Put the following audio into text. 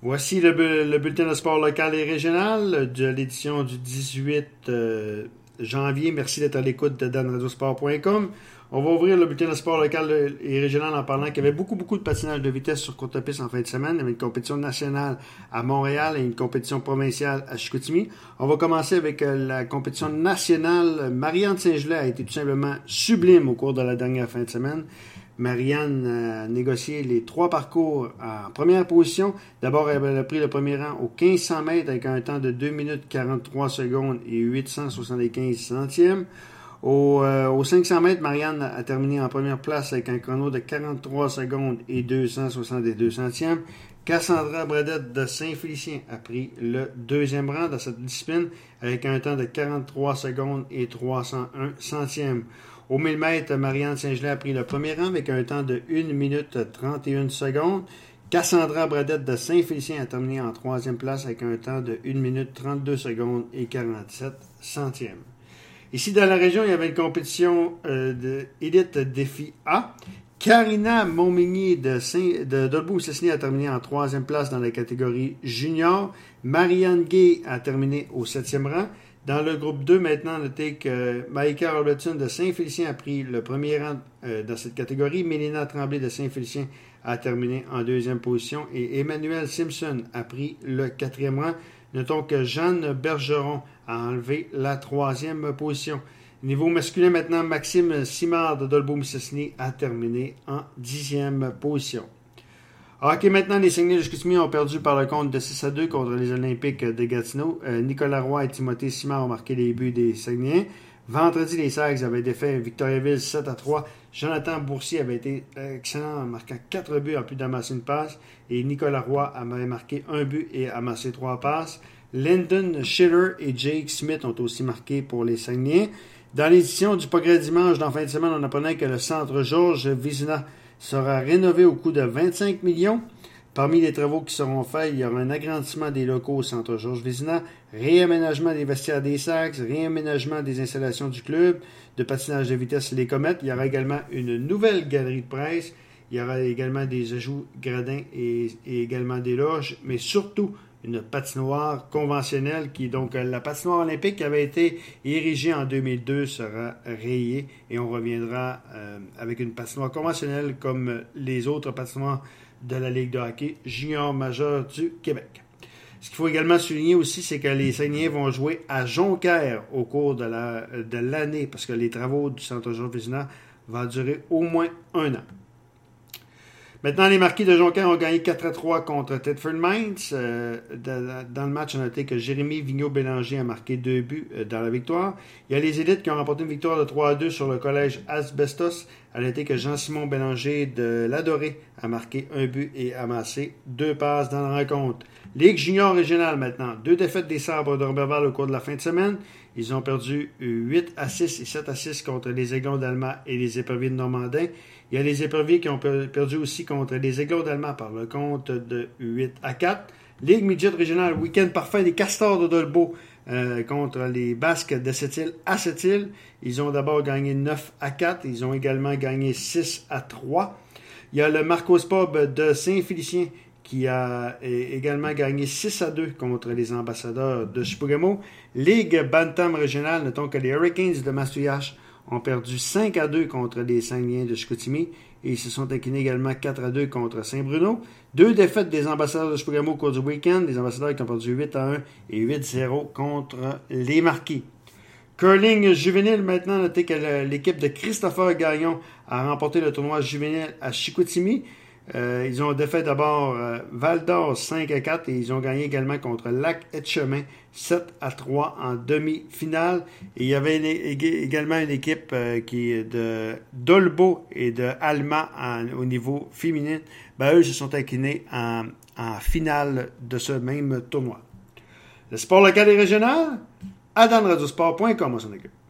Voici le bulletin de sport local et régional de l'édition du 18 janvier. Merci d'être à l'écoute de danradiosport.com. On va ouvrir le bulletin de sport local et régional en parlant qu'il y avait beaucoup de patinage de vitesse sur courte piste en fin de semaine. Il y avait une compétition nationale à Montréal et une compétition provinciale à Chicoutimi. On va commencer avec la compétition nationale. Marianne Saint-Gelais a été tout simplement sublime au cours de la dernière fin de semaine. Marianne a négocié les 3 parcours en première position. D'abord, elle a pris le premier rang au 1500 mètres avec un temps de 2 minutes 43 secondes et 875 centièmes. Au 500 mètres, Marianne a terminé en première place avec un chrono de 43 secondes et 262 centièmes. Cassandra Bradette de Saint-Félicien a pris le deuxième rang dans cette discipline avec un temps de 43 secondes et 301 centièmes. Au 1000 mètres, Marianne Saint-Gelais a pris le premier rang avec un temps de 1 minute 31 secondes. Cassandra Bradette de Saint-Félicien a terminé en troisième place avec un temps de 1 minute 32 secondes et 47 centièmes. Ici, dans la région, il y avait une compétition de Élite Défi A. Karina Montmigny de Dolbeau-Cessny a terminé en troisième place dans la catégorie junior. Marianne Gay a terminé au 7e rang. Dans le groupe 2, maintenant, notez que Maïka Robertson de Saint-Félicien a pris le premier rang dans cette catégorie. Mélina Tremblay de Saint-Félicien a terminé en deuxième position. Et Emmanuel Simpson a pris le 4e rang. Notons que Jeanne Bergeron a enlevé la 3e position. Niveau masculin, maintenant, Maxime Simard de Dolbeau-Mistassini a terminé en 10e position. Ok, maintenant, les Saguenay de Chicoutimi ont perdu par le compte de 6-2 contre les Olympiques de Gatineau. Nicolas Roy et Timothée Simard ont marqué les buts des Saguenayens. Vendredi, les Sags avaient défait Victoriaville 7-3. Jonathan Boursier avait été excellent en marquant 4 buts en plus d'amasser une passe. Et Nicolas Roy avait marqué 1 but et amassé 3 passes. Lyndon Schiller et Jake Smith ont aussi marqué pour les Saguenayens. Dans l'édition du Progrès Dimanche, dans la fin de semaine, on apprenait que le centre Georges Vizina sera rénové au coût de 25 millions. Parmi les travaux qui seront faits, il y aura un agrandissement des locaux au centre Georges Vézina, réaménagement des vestiaires des Sacs, réaménagement des installations du club, de patinage de vitesse Les Comètes. Il y aura également une nouvelle galerie de presse. Il y aura également des ajouts gradins et également des loges, mais surtout une patinoire conventionnelle donc la patinoire olympique qui avait été érigée en 2002 sera rayée et on reviendra avec une patinoire conventionnelle comme les autres patinoires de la Ligue de hockey junior majeur du Québec. Ce qu'il faut également souligner aussi, c'est que les Saguenayens vont jouer à Jonquière au cours de l'année parce que les travaux du centre Georges Vézina vont durer au moins 1 an. Maintenant, les Marquis de Jonquière ont gagné 4-3 contre Thetford Mines. Dans le match, on a noté que Jérémy Vigneault-Bélanger a marqué 2 buts dans la victoire. Il y a les élites qui ont remporté une victoire de 3-2 sur le collège Asbestos. On a noté que Jean-Simon Bélanger de l'Adoré a marqué 1 but et amassé 2 passes dans la rencontre. Ligue junior régionale maintenant. 2 défaites des Sabres de Robertval au cours de la fin de semaine. Ils ont perdu 8-6 et 7-6 contre les Aiglons d'Alma et les Éperviers de Normandin. Il y a les Éperviers qui ont perdu aussi contre les Aiglons d'Alma par le compte de 8-4. Ligue midget régionale, week-end parfait des Castors de Dolbeau contre les Basques de Sept-Îles à Sept-Îles. Ils ont d'abord gagné 9-4. Ils ont également gagné 6-3. Il y a le Marcos Pub de Saint-Félicien qui a également gagné 6-2 contre les Ambassadeurs de Chipougamau. Ligue Bantam régionale, notons que les Hurricanes de Masouiache ont perdu 5-2 contre les Saguenayens de Chicoutimi et ils se sont inclinés également 4-2 contre Saint-Bruno. 2 défaites des Ambassadeurs de Chipougamau au cours du week-end. Les Ambassadeurs qui ont perdu 8-1 et 8-0 contre les Marquis. Curling juvénile, maintenant, notez que l'équipe de Christopher Gagnon a remporté le tournoi juvénile à Chicoutimi. Ils ont défait d'abord Val-d'Or 5-4 et ils ont gagné également contre Lac-Etchemin 7-3 en demi-finale. Et il y avait également une équipe qui est de Dolbeau et de Alma au niveau féminin. Eux se sont inclinés en finale de ce même tournoi. Le sport local et régional, à danradiosport.com, on s'en occupe.